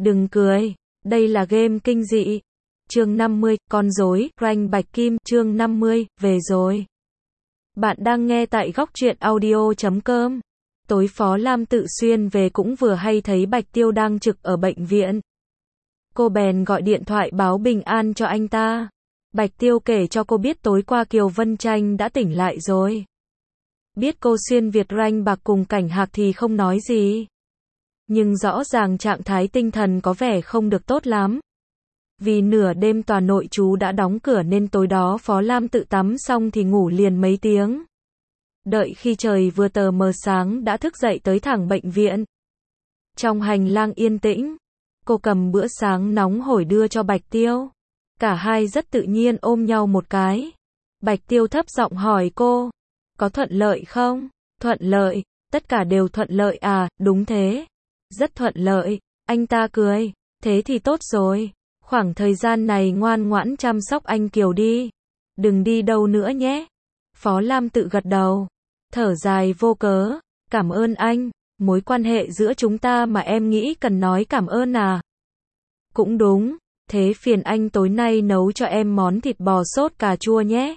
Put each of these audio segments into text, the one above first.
Đừng cười, đây là game kinh dị. Chương 50, con rối, rank bạch kim, chương 50, về rồi. Bạn đang nghe tại góc truyện audio.com. Tối Phó Lam Tự Xuyên về cũng vừa hay thấy Bạch Tiêu đang trực ở bệnh viện. Cô bèn gọi điện thoại báo bình an cho anh ta. Bạch Tiêu kể cho cô biết tối qua Kiều Vân Tranh đã tỉnh lại rồi. Biết cô xuyên Việt rank bạc cùng Cảnh Hạc thì không nói gì. Nhưng rõ ràng trạng thái tinh thần có vẻ không được tốt lắm. Vì nửa đêm tòa nội trú đã đóng cửa nên tối đó Phó Lam tự tắm xong thì ngủ liền mấy tiếng. Đợi khi trời vừa tờ mờ sáng đã thức dậy tới thẳng bệnh viện. Trong hành lang yên tĩnh, cô cầm bữa sáng nóng hổi đưa cho Bạch Tiêu. Cả hai rất tự nhiên ôm nhau một cái. Bạch Tiêu thấp giọng hỏi cô, có thuận lợi không? Thuận lợi, tất cả đều thuận lợi à? Đúng thế. Rất thuận lợi, anh ta cười, thế thì tốt rồi. Khoảng thời gian này ngoan ngoãn chăm sóc anh Kiều đi. Đừng đi đâu nữa nhé. Phó Lam tự gật đầu, thở dài vô cớ, cảm ơn anh, mối quan hệ giữa chúng ta mà em nghĩ cần nói cảm ơn à? Cũng đúng, thế phiền anh tối nay nấu cho em món thịt bò sốt cà chua nhé.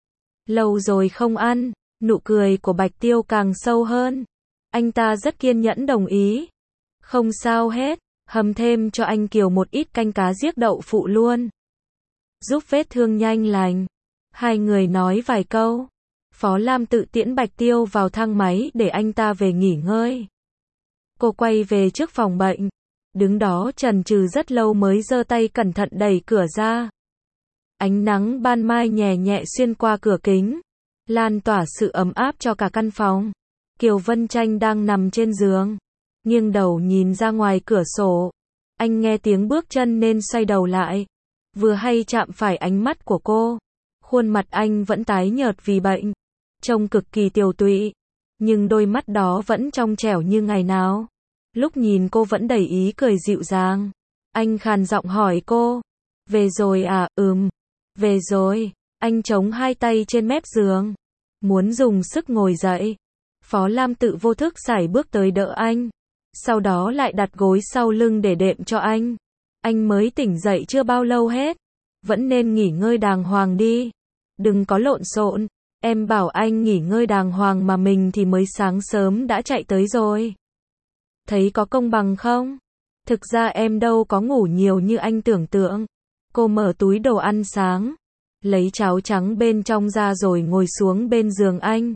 Lâu rồi không ăn, nụ cười của Bạch Tiêu càng sâu hơn. Anh ta rất kiên nhẫn đồng ý. Không sao hết, hầm thêm cho anh Kiều một ít canh cá giết đậu phụ luôn. Giúp vết thương nhanh lành. Hai người nói vài câu. Phó Lam tự tiễn Bạch Tiêu vào thang máy để anh ta về nghỉ ngơi. Cô quay về trước phòng bệnh. Đứng đó chần chừ rất lâu mới giơ tay cẩn thận đẩy cửa ra. Ánh nắng ban mai nhẹ nhẹ xuyên qua cửa kính, lan tỏa sự ấm áp cho cả căn phòng. Kiều Vân Tranh đang nằm trên giường, nghiêng đầu nhìn ra ngoài cửa sổ. Anh nghe tiếng bước chân nên xoay đầu lại. Vừa hay chạm phải ánh mắt của cô. Khuôn mặt anh vẫn tái nhợt vì bệnh, trông cực kỳ tiều tụy, nhưng đôi mắt đó vẫn trong trẻo như ngày nào. Lúc nhìn cô vẫn đầy ý cười dịu dàng. Anh khàn giọng hỏi cô, về rồi à? Về rồi. Anh chống hai tay trên mép giường, muốn dùng sức ngồi dậy. Phó Lam tự vô thức sải bước tới đỡ anh, sau đó lại đặt gối sau lưng để đệm cho anh. Anh mới tỉnh dậy chưa bao lâu hết, vẫn nên nghỉ ngơi đàng hoàng đi. Đừng có lộn xộn, em bảo anh nghỉ ngơi đàng hoàng mà mình thì mới sáng sớm đã chạy tới rồi. Thấy có công bằng không? Thực ra em đâu có ngủ nhiều như anh tưởng tượng. Cô mở túi đồ ăn sáng, lấy cháo trắng bên trong ra rồi ngồi xuống bên giường anh.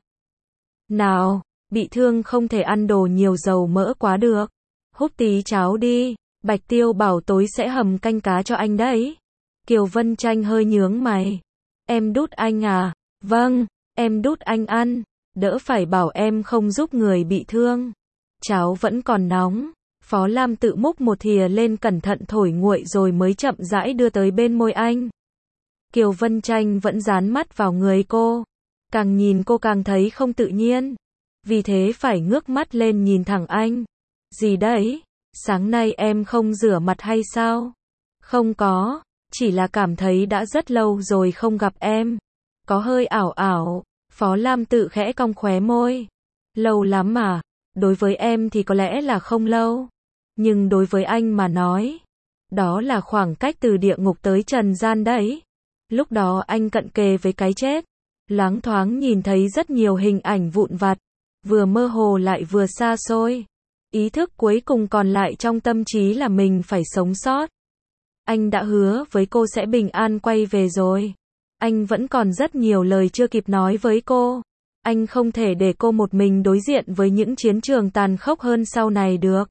Nào, bị thương không thể ăn đồ nhiều dầu mỡ quá được. Húp tí cháo đi, Bạch Tiêu bảo tối sẽ hầm canh cá cho anh đấy. Kiều Vân Tranh hơi nhướng mày. Em đút anh à? Vâng, em đút anh ăn, đỡ phải bảo em không giúp người bị thương. Cháo vẫn còn nóng. Phó Lam tự múc một thìa lên cẩn thận thổi nguội rồi mới chậm rãi đưa tới bên môi anh. Kiều Vân Tranh vẫn dán mắt vào người cô. Càng nhìn cô càng thấy không tự nhiên. Vì thế phải ngước mắt lên nhìn thẳng anh. Gì đấy? Sáng nay em không rửa mặt hay sao? Không có, chỉ là cảm thấy đã rất lâu rồi không gặp em. Có hơi ảo ảo. Phó Lam tự khẽ cong khóe môi. Lâu lắm mà. Đối với em thì có lẽ là không lâu. Nhưng đối với anh mà nói, đó là khoảng cách từ địa ngục tới trần gian đấy. Lúc đó anh cận kề với cái chết. Loáng thoáng nhìn thấy rất nhiều hình ảnh vụn vặt, vừa mơ hồ lại vừa xa xôi. Ý thức cuối cùng còn lại trong tâm trí là mình phải sống sót. Anh đã hứa với cô sẽ bình an quay về rồi. Anh vẫn còn rất nhiều lời chưa kịp nói với cô. Anh không thể để cô một mình đối diện với những chiến trường tàn khốc hơn sau này được.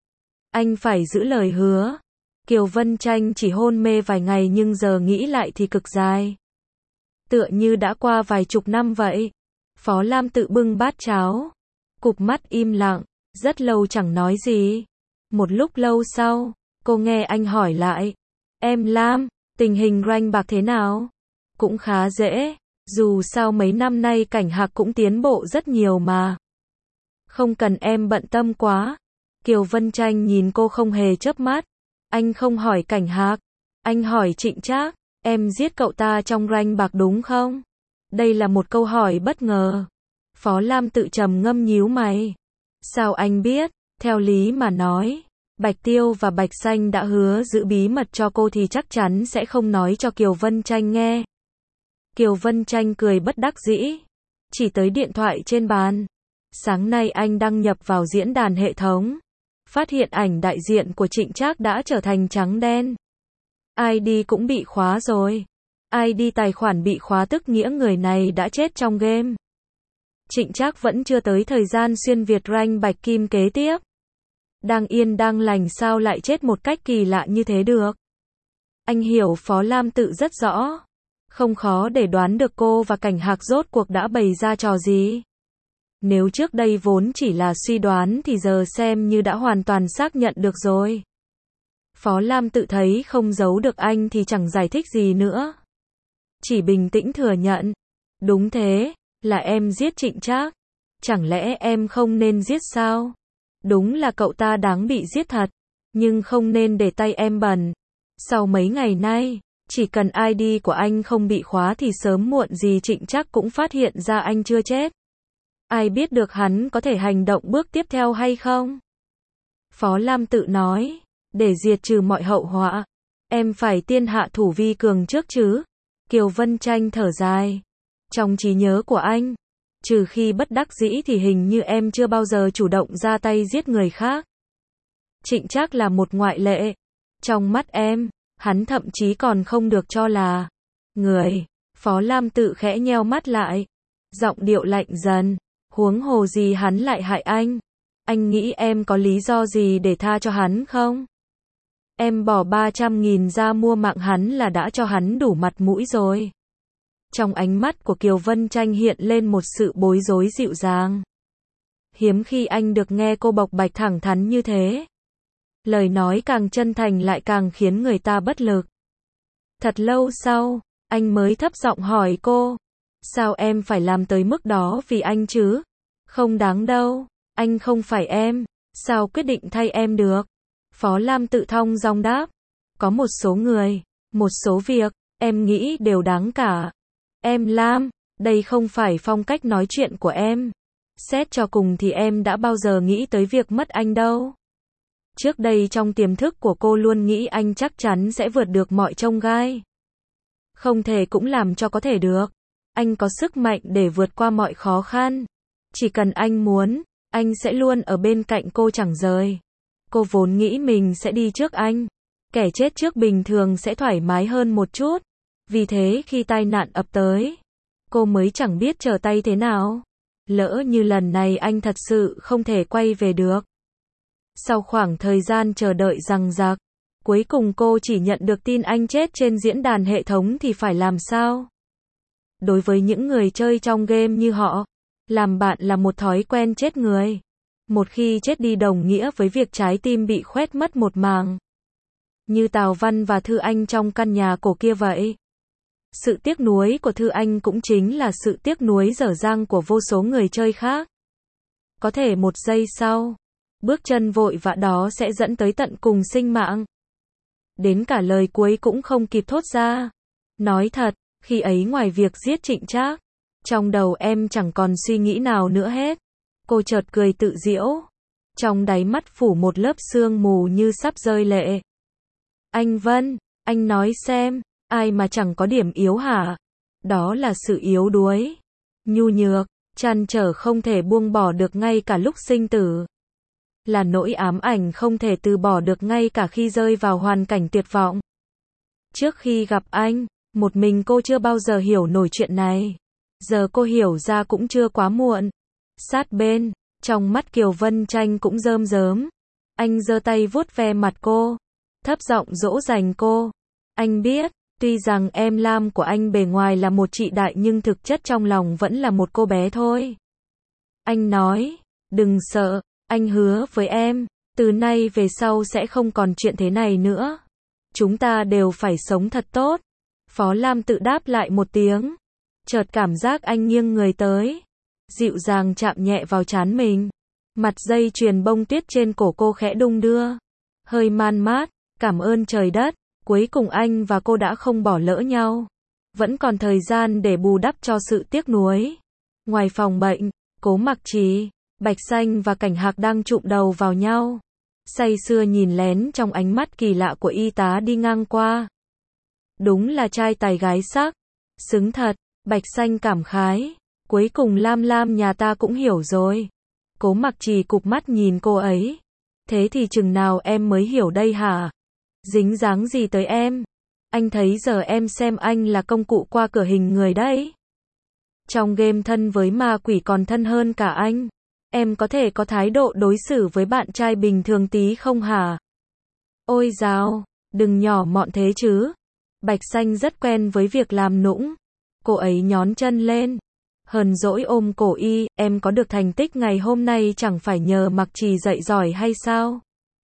Anh phải giữ lời hứa. Kiều Vân Tranh chỉ hôn mê vài ngày nhưng giờ nghĩ lại thì cực dài. Tựa như đã qua vài chục năm vậy. Phó Lam tự bưng bát cháo, cụp mắt im lặng, rất lâu chẳng nói gì. Một lúc lâu sau, cô nghe anh hỏi lại. Em Lam, tình hình rank bạc thế nào? Cũng khá dễ, dù sao mấy năm nay Cảnh Hạc cũng tiến bộ rất nhiều mà. Không cần em bận tâm quá. Kiều Vân Tranh nhìn cô không hề chớp mắt. Anh không hỏi Cảnh Hạc, anh hỏi Trịnh Trác. Em giết cậu ta trong rank bạc đúng không? Đây là một câu hỏi bất ngờ. Phó Lam tự trầm ngâm nhíu mày. Sao anh biết? Theo lý mà nói, Bạch Tiêu và Bạch Xanh đã hứa giữ bí mật cho cô thì chắc chắn sẽ không nói cho Kiều Vân Tranh nghe. Kiều Vân Tranh cười bất đắc dĩ, chỉ tới điện thoại trên bàn. Sáng nay anh đăng nhập vào diễn đàn hệ thống, phát hiện ảnh đại diện của Trịnh Trác đã trở thành trắng đen. ID cũng bị khóa rồi. ID tài khoản bị khóa tức nghĩa người này đã chết trong game. Trịnh Trác vẫn chưa tới thời gian xuyên Việt rank bạch kim kế tiếp. Đang yên đang lành sao lại chết một cách kỳ lạ như thế được. Anh hiểu Phó Lam Tự rất rõ. Không khó để đoán được cô và Cảnh Hạc rốt cuộc đã bày ra trò gì. Nếu trước đây vốn chỉ là suy đoán thì giờ xem như đã hoàn toàn xác nhận được rồi. Phó Lam Tự thấy không giấu được anh thì chẳng giải thích gì nữa. Chỉ bình tĩnh thừa nhận. Đúng thế, là em giết Trịnh Trác. Chẳng lẽ em không nên giết sao? Đúng là cậu ta đáng bị giết thật, nhưng không nên để tay em bẩn. Sau mấy ngày nay, chỉ cần ID của anh không bị khóa thì sớm muộn gì Trịnh Trác cũng phát hiện ra anh chưa chết. Ai biết được hắn có thể hành động bước tiếp theo hay không? Phó Lam Tự nói, để diệt trừ mọi hậu họa, em phải tiên hạ thủ vi cường trước chứ. Kiều Vân Tranh thở dài. Trong trí nhớ của anh, trừ khi bất đắc dĩ thì hình như em chưa bao giờ chủ động ra tay giết người khác. Trịnh Trác là một ngoại lệ. Trong mắt em, hắn thậm chí còn không được cho là người. Phó Lam Tự khẽ nheo mắt lại, giọng điệu lạnh dần. Huống hồ gì hắn lại hại anh? Anh nghĩ em có lý do gì để tha cho hắn không? Em bỏ 300.000 ra mua mạng hắn là đã cho hắn đủ mặt mũi rồi. Trong ánh mắt của Kiều Vân Tranh hiện lên một sự bối rối dịu dàng. Hiếm khi anh được nghe cô bộc bạch thẳng thắn như thế. Lời nói càng chân thành lại càng khiến người ta bất lực. Thật lâu sau, anh mới thấp giọng hỏi cô. Sao em phải làm tới mức đó vì anh chứ? Không đáng đâu, anh không phải em, sao quyết định thay em được? Phó Lam Tự thong dong đáp. Có một số người, một số việc, em nghĩ đều đáng cả. Em Lam, đây không phải phong cách nói chuyện của em. Xét cho cùng thì em đã bao giờ nghĩ tới việc mất anh đâu. Trước đây trong tiềm thức của cô luôn nghĩ anh chắc chắn sẽ vượt được mọi chông gai. Không thể cũng làm cho có thể được. Anh có sức mạnh để vượt qua mọi khó khăn. Chỉ cần anh muốn, anh sẽ luôn ở bên cạnh cô chẳng rời. Cô vốn nghĩ mình sẽ đi trước anh. Kẻ chết trước bình thường sẽ thoải mái hơn một chút. Vì thế khi tai nạn ập tới, cô mới chẳng biết trở tay thế nào. Lỡ như lần này anh thật sự không thể quay về được. Sau khoảng thời gian chờ đợi dằng dặc, cuối cùng cô chỉ nhận được tin anh chết trên diễn đàn hệ thống thì phải làm sao? Đối với những người chơi trong game như họ, làm bạn là một thói quen chết người. Một khi chết đi đồng nghĩa với việc trái tim bị khoét mất một màng. Như Tào Văn và Thư Anh trong căn nhà cổ kia vậy. Sự tiếc nuối của Thư Anh cũng chính là sự tiếc nuối dở dang của vô số người chơi khác. Có thể một giây sau, bước chân vội vã đó sẽ dẫn tới tận cùng sinh mạng. Đến cả lời cuối cũng không kịp thốt ra. Nói thật, khi ấy ngoài việc giết Trịnh Trác, trong đầu em chẳng còn suy nghĩ nào nữa hết. Cô chợt cười tự giễu. Trong đáy mắt phủ một lớp sương mù như sắp rơi lệ. Anh Vân, anh nói xem, ai mà chẳng có điểm yếu hả? Đó là sự yếu đuối, nhu nhược, trăn trở không thể buông bỏ được ngay cả lúc sinh tử. Là nỗi ám ảnh không thể từ bỏ được ngay cả khi rơi vào hoàn cảnh tuyệt vọng. Trước khi gặp anh, một mình cô chưa bao giờ hiểu nổi chuyện này. Giờ cô hiểu ra cũng chưa quá muộn. Sát bên, trong mắt Kiều Vân Tranh cũng rơm rớm. Anh giơ tay vuốt ve mặt cô, thấp giọng dỗ dành cô. Anh biết, tuy rằng em Lam của anh bề ngoài là một chị đại nhưng thực chất trong lòng vẫn là một cô bé thôi. Anh nói, đừng sợ, anh hứa với em, từ nay về sau sẽ không còn chuyện thế này nữa. Chúng ta đều phải sống thật tốt. Phó Lam Tự đáp lại một tiếng. Chợt cảm giác anh nghiêng người tới, dịu dàng chạm nhẹ vào trán mình. Mặt dây chuyền bông tuyết trên cổ cô khẽ đung đưa, hơi man mát. Cảm ơn trời đất, cuối cùng anh và cô đã không bỏ lỡ nhau. Vẫn còn thời gian để bù đắp cho sự tiếc nuối. Ngoài phòng bệnh, Cố Mặc Trì, Bạch Xanh và Cảnh Hạc đang chụm đầu vào nhau. say sưa nhìn lén trong ánh mắt kỳ lạ của y tá đi ngang qua. Đúng là trai tài gái sắc. Xứng thật, Bạch Xanh cảm khái. Cuối cùng Lam Lam nhà ta cũng hiểu rồi. Cố Mặc Trì cụp mắt nhìn cô ấy. Thế thì chừng nào em mới hiểu đây hả? Dính dáng gì tới em? Anh thấy giờ em xem anh là công cụ qua cửa hình người đấy. Trong game thân với ma quỷ còn thân hơn cả anh. Em có thể có thái độ đối xử với bạn trai bình thường tí không hả? Ôi dào, đừng nhỏ mọn thế chứ. Bạch Xanh rất quen với việc làm nũng. Cô ấy nhón chân lên. Hờn dỗi ôm cổ y, em có được thành tích ngày hôm nay chẳng phải nhờ Mặc Trì dạy giỏi hay sao?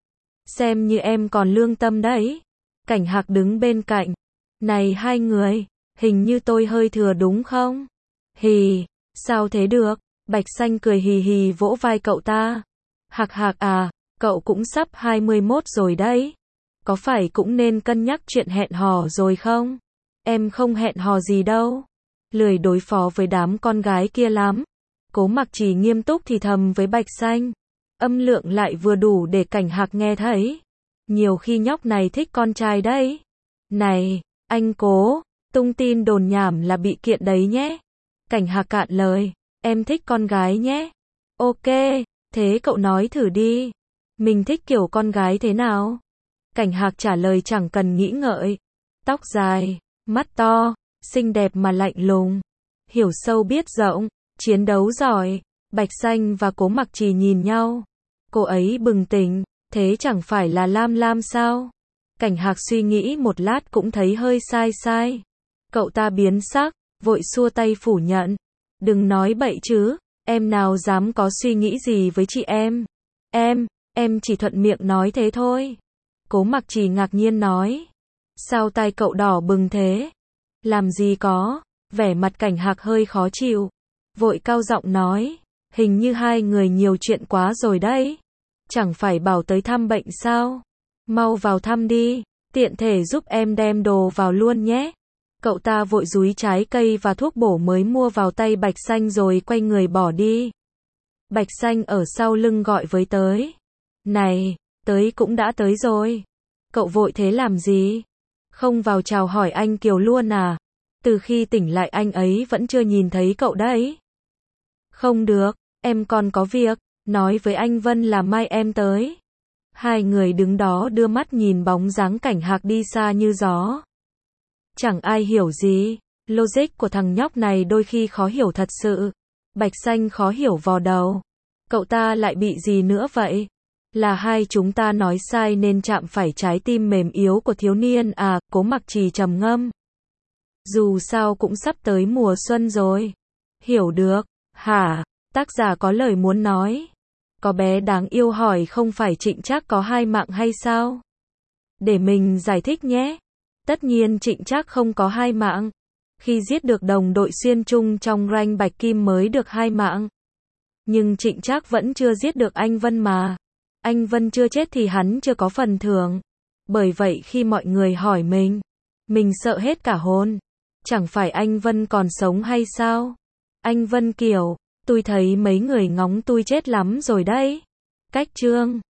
Xem như em còn lương tâm đấy. Cảnh Hạc đứng bên cạnh. Này hai người, hình như tôi hơi thừa đúng không? Hì, sao thế được? Bạch Xanh cười hì hì vỗ vai cậu ta. Hạc Hạc à, cậu cũng sắp 21 rồi đấy. Có phải cũng nên cân nhắc chuyện hẹn hò rồi không? Em không hẹn hò gì đâu. Lười đối phó với đám con gái kia lắm. Cố Mặc Trì nghiêm túc thì thầm với Bạch Xanh. Âm lượng lại vừa đủ để Cảnh Hạc nghe thấy. Nhiều khi nhóc này thích con trai đấy. Này, anh Cố, tung tin đồn nhảm là bị kiện đấy nhé. Cảnh Hạc cạn lời. Em thích con gái nhé. Ok, thế cậu nói thử đi. Mình thích kiểu con gái thế nào? Cảnh Hạc trả lời chẳng cần nghĩ ngợi. Tóc dài, mắt to, xinh đẹp mà lạnh lùng. Hiểu sâu biết rộng, chiến đấu giỏi. Bạch Xanh và Cố Mặc Trì nhìn nhau. Cô ấy bừng tỉnh, thế chẳng phải là Lam Lam sao? Cảnh Hạc suy nghĩ một lát cũng thấy hơi sai sai. Cậu ta biến sắc, vội xua tay phủ nhận. Đừng nói bậy chứ, em nào dám có suy nghĩ gì với chị em. Em chỉ thuận miệng nói thế thôi. Cố Mặc Trì ngạc nhiên nói. Sao tai cậu đỏ bừng thế? Làm gì có, vẻ mặt Cảnh Hạc hơi khó chịu. Vội cao giọng nói, hình như hai người nhiều chuyện quá rồi đấy. Chẳng phải bảo tới thăm bệnh sao? Mau vào thăm đi, tiện thể giúp em đem đồ vào luôn nhé. Cậu ta vội dúi trái cây và thuốc bổ mới mua vào tay Bạch Xanh rồi quay người bỏ đi. Bạch Xanh ở sau lưng gọi với tới. Này, tới cũng đã tới rồi. Cậu vội thế làm gì? Không vào chào hỏi anh Kiều luôn à? Từ khi tỉnh lại anh ấy vẫn chưa nhìn thấy cậu đấy. Không được, em còn có việc, nói với anh Vân là mai em tới. Hai người đứng đó đưa mắt nhìn bóng dáng Cảnh Hạc đi xa như gió. Chẳng ai hiểu gì, logic của thằng nhóc này đôi khi khó hiểu thật sự. Bạch Xanh khó hiểu vò đầu. Cậu ta lại bị gì nữa vậy? Là hai chúng ta nói sai nên chạm phải trái tim mềm yếu của thiếu niên à? Cố Mặc Trì trầm ngâm. Dù sao cũng sắp tới mùa xuân rồi. Hiểu được, hả? Tác giả có lời muốn nói. Có bé đáng yêu hỏi không phải Trịnh Trác có hai mạng hay sao? Để mình giải thích nhé. Tất nhiên Trịnh Trác không có hai mạng. Khi giết được đồng đội Xuyên Trung trong rank Bạch Kim mới được hai mạng. Nhưng Trịnh Trác vẫn chưa giết được anh Vân mà. Anh Vân chưa chết thì hắn chưa có phần thưởng. Bởi vậy khi mọi người hỏi mình sợ hết cả hồn. Chẳng phải anh Vân còn sống hay sao? Anh Vân kiểu, tôi thấy mấy người ngóng tôi chết lắm rồi đấy. Cách chương